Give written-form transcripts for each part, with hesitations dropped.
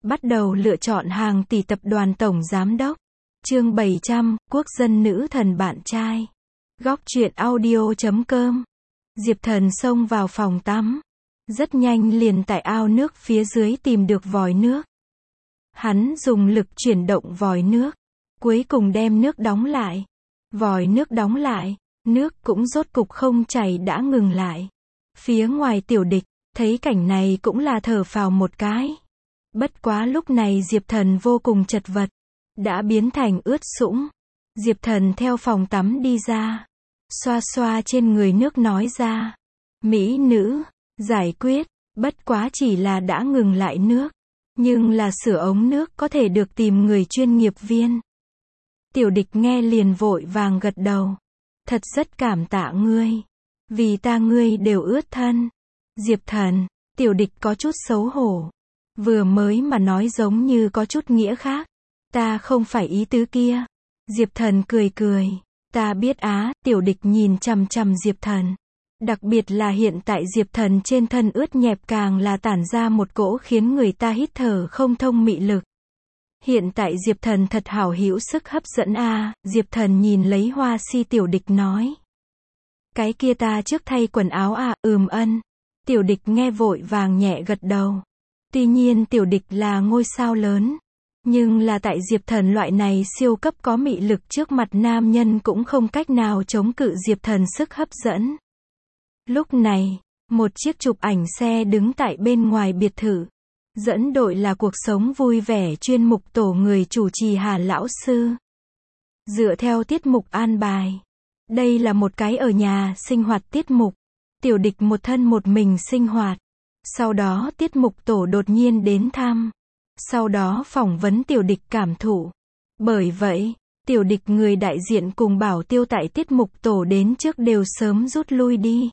Bắt đầu lựa chọn hàng tỷ tập đoàn tổng giám đốc. Chương 700, quốc dân nữ thần bạn trai. Góc truyện audio.com. Diệp Thần xông vào phòng tắm. Rất nhanh liền tại ao nước phía dưới tìm được vòi nước. Hắn dùng lực chuyển động vòi nước. Cuối cùng đem nước đóng lại. Vòi nước đóng lại. Nước cũng rốt cục không chảy đã ngừng lại. Phía ngoài Tiểu Địch, thấy cảnh này cũng là thở phào một cái. Bất quá lúc này Diệp Thần vô cùng chật vật. Đã biến thành ướt sũng. Diệp Thần theo phòng tắm đi ra. Xoa xoa trên người nước nói ra. Mỹ nữ, giải quyết, bất quá chỉ là đã ngừng lại nước. Nhưng là sửa ống nước có thể được tìm người chuyên nghiệp viên. Tiểu Địch nghe liền vội vàng gật đầu. Thật rất cảm tạ ngươi. Vì ta ngươi đều ướt thân. Diệp Thần, Tiểu Địch có chút xấu hổ. Vừa mới mà nói giống như có chút nghĩa khác. Ta không phải ý tứ kia. Diệp Thần cười cười. Ta biết á, Tiểu Địch nhìn chằm chằm Diệp Thần. Đặc biệt là hiện tại Diệp Thần trên thân ướt nhẹp càng là tản ra một cỗ khiến người ta hít thở không thông mị lực. Hiện tại Diệp Thần thật hảo hữu sức hấp dẫn a. Diệp Thần nhìn lấy Hoa Si Tiểu Địch nói. Cái kia ta trước thay quần áo à, ân. Tiểu Địch nghe vội vàng nhẹ gật đầu. Tuy nhiên Tiểu Địch là ngôi sao lớn. Nhưng là tại Diệp Thần loại này siêu cấp có mị lực trước mặt nam nhân cũng không cách nào chống cự Diệp Thần sức hấp dẫn. Lúc này, một chiếc chụp ảnh xe đứng tại bên ngoài biệt thự. Dẫn đội là cuộc sống vui vẻ chuyên mục tổ người chủ trì Hà lão sư. Dựa theo tiết mục an bài. Đây là một cái ở nhà sinh hoạt tiết mục. Tiểu Địch một thân một mình sinh hoạt. Sau đó tiết mục tổ đột nhiên đến thăm. Sau đó phỏng vấn Tiểu Địch cảm thụ. Bởi vậy, Tiểu Địch người đại diện cùng bảo tiêu tại tiết mục tổ đến trước đều sớm rút lui đi.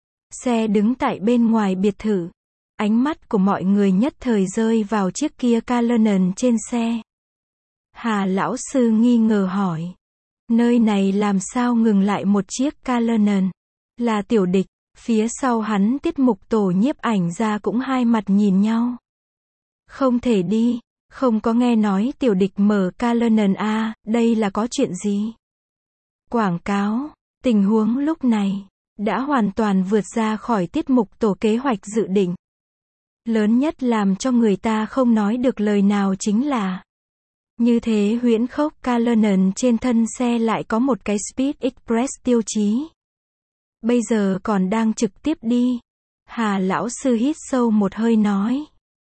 Xe đứng tại bên ngoài biệt thự. Ánh mắt của mọi người nhất thời rơi vào chiếc kia Cullinan trên xe. Hà lão sư nghi ngờ hỏi. Nơi này làm sao ngừng lại một chiếc Cullinan? Là Tiểu Địch. Phía sau hắn tiết mục tổ nhiếp ảnh ra cũng hai mặt nhìn nhau. Không thể đi. Không có nghe nói Tiểu Địch mở Cullinan a, đây là có chuyện gì? Quảng cáo. Tình huống lúc này đã hoàn toàn vượt ra khỏi tiết mục tổ kế hoạch dự định. Lớn nhất làm cho người ta không nói được lời nào chính là như thế huyễn khốc Cullinan trên thân xe lại có một cái Speed Express tiêu chí. Bây giờ còn đang trực tiếp đi. Hà lão sư hít sâu một hơi nói.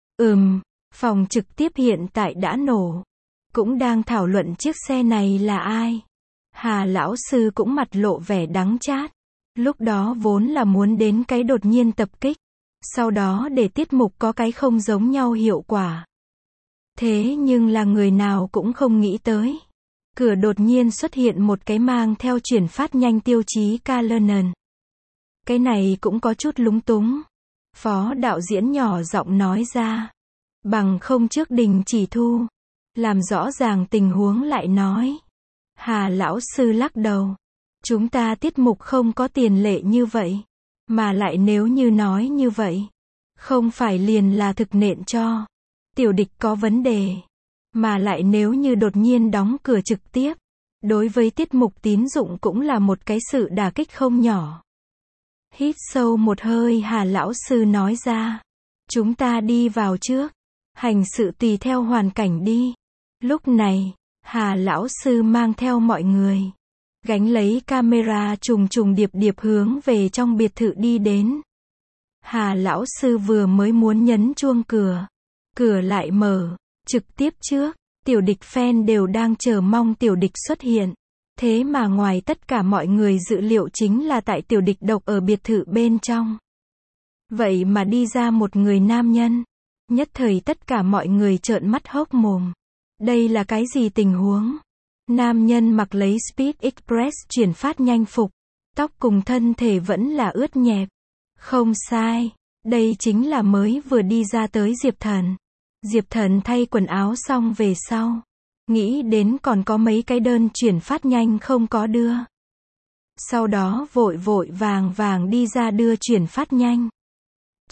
Phòng trực tiếp hiện tại đã nổ. Cũng đang thảo luận chiếc xe này là ai. Hà lão sư cũng mặt lộ vẻ đắng chát. Lúc đó vốn là muốn đến cái đột nhiên tập kích. Sau đó để tiết mục có cái không giống nhau hiệu quả. Thế nhưng là người nào cũng không nghĩ tới. Cửa đột nhiên xuất hiện một cái mang theo chuyển phát nhanh tiêu chí Cullinan. Cái này cũng có chút lúng túng. Phó đạo diễn nhỏ giọng nói ra. Bằng không trước đình chỉ thu. Làm rõ ràng tình huống lại nói. Hà lão sư lắc đầu. Chúng ta tiết mục không có tiền lệ như vậy. Mà lại nếu như nói như vậy. Không phải liền là thực nện cho. Tiểu Địch có vấn đề. Mà lại nếu như đột nhiên đóng cửa trực tiếp. Đối với tiết mục tín dụng cũng là một cái sự đả kích không nhỏ. Hít sâu một hơi Hà lão sư nói ra. Chúng ta đi vào trước. Hành sự tùy theo hoàn cảnh đi. Lúc này, Hà lão sư mang theo mọi người. Gánh lấy camera trùng trùng điệp điệp hướng về trong biệt thự đi đến. Hà lão sư vừa mới muốn nhấn chuông cửa. Cửa lại mở. Trực tiếp trước, Tiểu Địch fan đều đang chờ mong Tiểu Địch xuất hiện. Thế mà ngoài tất cả mọi người dự liệu chính là tại Tiểu Địch độc ở biệt thự bên trong. Vậy mà đi ra một người nam nhân. Nhất thời tất cả mọi người trợn mắt hốc mồm. Đây là cái gì tình huống? Nam nhân mặc lấy Speed Express chuyển phát nhanh phục. Tóc cùng thân thể vẫn là ướt nhẹp. Không sai. Đây chính là mới vừa đi ra tới Diệp Thần. Diệp Thần thay quần áo xong về sau. Nghĩ đến còn có mấy cái đơn chuyển phát nhanh không có đưa. Sau đó vội vàng đi ra đưa chuyển phát nhanh.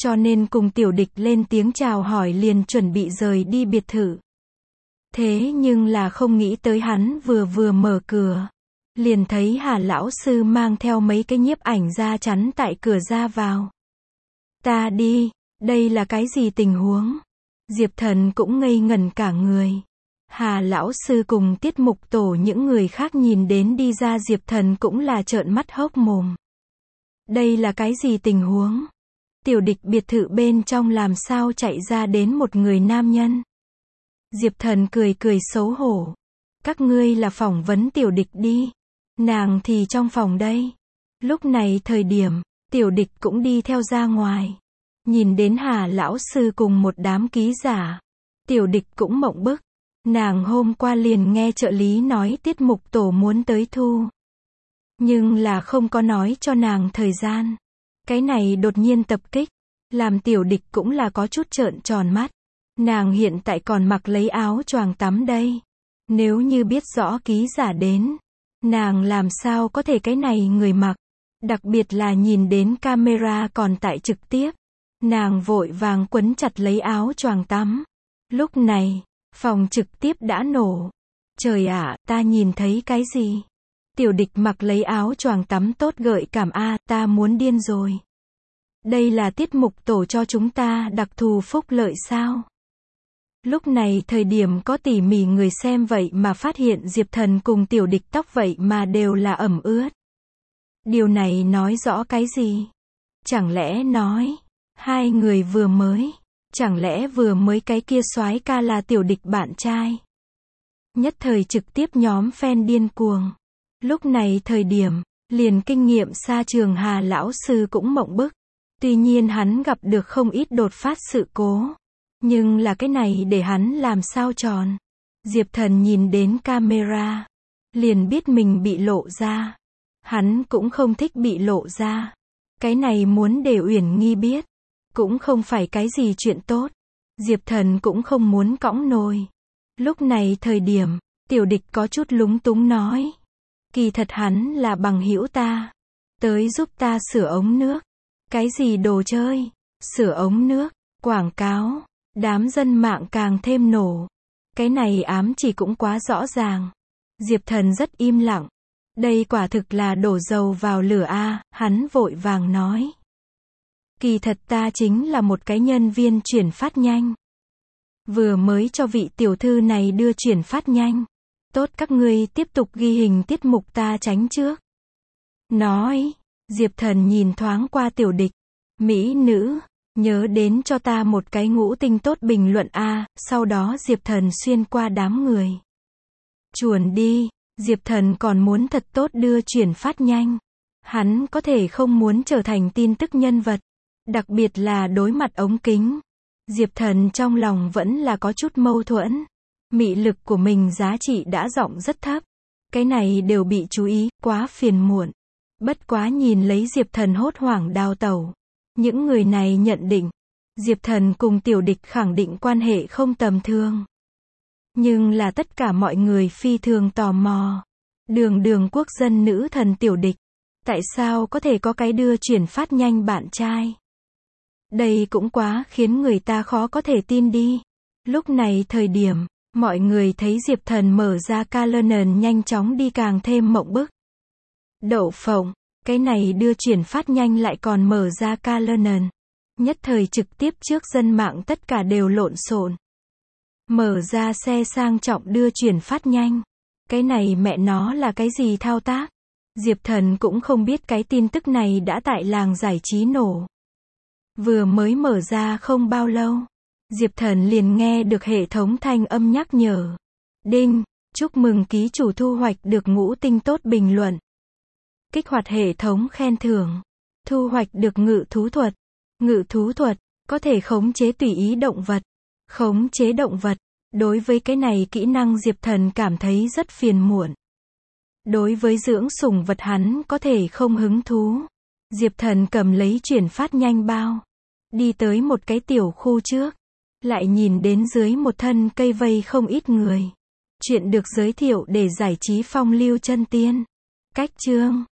cho nên cùng Tiểu Địch lên tiếng chào hỏi liền chuẩn bị rời đi biệt thự. Thế nhưng là không nghĩ tới hắn vừa mở cửa, liền thấy Hà lão sư mang theo mấy cái nhiếp ảnh ra chắn tại cửa ra vào. Ta đi, đây là cái gì tình huống? Diệp Thần cũng ngây ngẩn cả người. Hà lão sư cùng tiết mục tổ những người khác nhìn đến đi ra Diệp Thần cũng là trợn mắt hốc mồm. Đây là cái gì tình huống? Tiểu Địch biệt thự bên trong làm sao chạy ra đến một người nam nhân? Diệp Thần cười xấu hổ. Các ngươi là phỏng vấn Tiểu Địch đi. Nàng thì trong phòng đây. Lúc này thời điểm, Tiểu Địch cũng đi theo ra ngoài. Nhìn đến Hà lão sư cùng một đám ký giả. Tiểu Địch cũng mộng bức. Nàng hôm qua liền nghe trợ lý nói tiết mục tổ muốn tới thu. Nhưng là không có nói cho nàng thời gian. Cái này đột nhiên tập kích. Làm Tiểu Địch cũng là có chút trợn tròn mắt. Nàng hiện tại còn mặc lấy áo choàng tắm đây. Nếu như biết rõ ký giả đến, nàng làm sao có thể cái này người mặc. Đặc biệt là nhìn đến camera còn tại trực tiếp. Nàng vội vàng quấn chặt lấy áo choàng tắm. Lúc này, phòng trực tiếp đã nổ. Trời ạ, ta nhìn thấy cái gì? Tiểu Địch mặc lấy áo choàng tắm tốt gợi cảm a, ta muốn điên rồi. Đây là tiết mục tổ cho chúng ta đặc thù phúc lợi sao? Lúc này thời điểm có tỉ mỉ người xem vậy mà phát hiện Diệp Thần cùng Tiểu Địch tóc vậy mà đều là ẩm ướt. Điều này nói rõ cái gì? Chẳng lẽ nói, hai người chẳng lẽ vừa mới cái kia soái ca là Tiểu Địch bạn trai? Nhất thời trực tiếp nhóm fan điên cuồng. Lúc này thời điểm, liền kinh nghiệm xa trường Hà lão sư cũng mộng bức. Tuy nhiên hắn gặp được không ít đột phát sự cố. Nhưng là cái này để hắn làm sao tròn. Diệp Thần nhìn đến camera. Liền biết mình bị lộ ra. Hắn cũng không thích bị lộ ra. Cái này muốn để Uyển Nghi biết. Cũng không phải cái gì chuyện tốt. Diệp Thần cũng không muốn cõng nồi. Lúc này thời điểm, Tiểu Địch có chút lúng túng nói. Kỳ thật hắn là bằng hữu ta. Tới giúp ta sửa ống nước. Cái gì đồ chơi? Sửa ống nước, quảng cáo. Đám dân mạng càng thêm nổ. Cái này ám chỉ cũng quá rõ ràng. Diệp Thần rất im lặng. Đây quả thực là đổ dầu vào lửa a, hắn vội vàng nói. Kỳ thật ta chính là một cái nhân viên chuyển phát nhanh. Vừa mới cho vị tiểu thư này đưa chuyển phát nhanh. Tốt các ngươi tiếp tục ghi hình tiết mục ta tránh trước. Nói, Diệp Thần nhìn thoáng qua Tiểu Địch. Mỹ nữ, nhớ đến cho ta một cái ngũ tinh tốt bình luận a, sau đó Diệp Thần xuyên qua đám người. Chuồn đi, Diệp Thần còn muốn thật tốt đưa chuyển phát nhanh. Hắn có thể không muốn trở thành tin tức nhân vật. Đặc biệt là đối mặt ống kính. Diệp Thần trong lòng vẫn là có chút mâu thuẫn. Mị lực của mình giá trị đã giọng rất thấp. Cái này đều bị chú ý, quá phiền muộn. Bất quá nhìn lấy Diệp Thần hốt hoảng đào tẩu. Những người này nhận định, Diệp Thần cùng Tiểu Địch khẳng định quan hệ không tầm thường. Nhưng là tất cả mọi người phi thường tò mò. Đường quốc dân nữ thần Tiểu Địch. Tại sao có thể có cái đưa chuyển phát nhanh bạn trai? Đây cũng quá khiến người ta khó có thể tin đi. Lúc này thời điểm, mọi người thấy Diệp Thần mở ra calendar nhanh chóng đi càng thêm mộng bức. Đậu phộng, cái này đưa chuyển phát nhanh lại còn mở ra calendar. Nhất thời trực tiếp trước dân mạng tất cả đều lộn xộn. Mở ra xe sang trọng đưa chuyển phát nhanh. Cái này mẹ nó là cái gì thao tác? Diệp Thần cũng không biết cái tin tức này đã tại làng giải trí nổ. Vừa mới mở ra không bao lâu, Diệp Thần liền nghe được hệ thống thanh âm nhắc nhở. Đinh, chúc mừng ký chủ thu hoạch được ngũ tinh tốt bình luận. Kích hoạt hệ thống khen thưởng. Thu hoạch được ngự thú thuật. Ngự thú thuật, có thể khống chế tùy ý động vật. Khống chế động vật. Đối với cái này kỹ năng Diệp Thần cảm thấy rất phiền muộn. Đối với dưỡng sủng vật hắn có thể không hứng thú. Diệp Thần cầm lấy chuyển phát nhanh bao. Đi tới một cái tiểu khu trước. Lại nhìn đến dưới một thân cây vây không ít người. Chuyện được giới thiệu để giải trí phong lưu chân tiên. Cách chương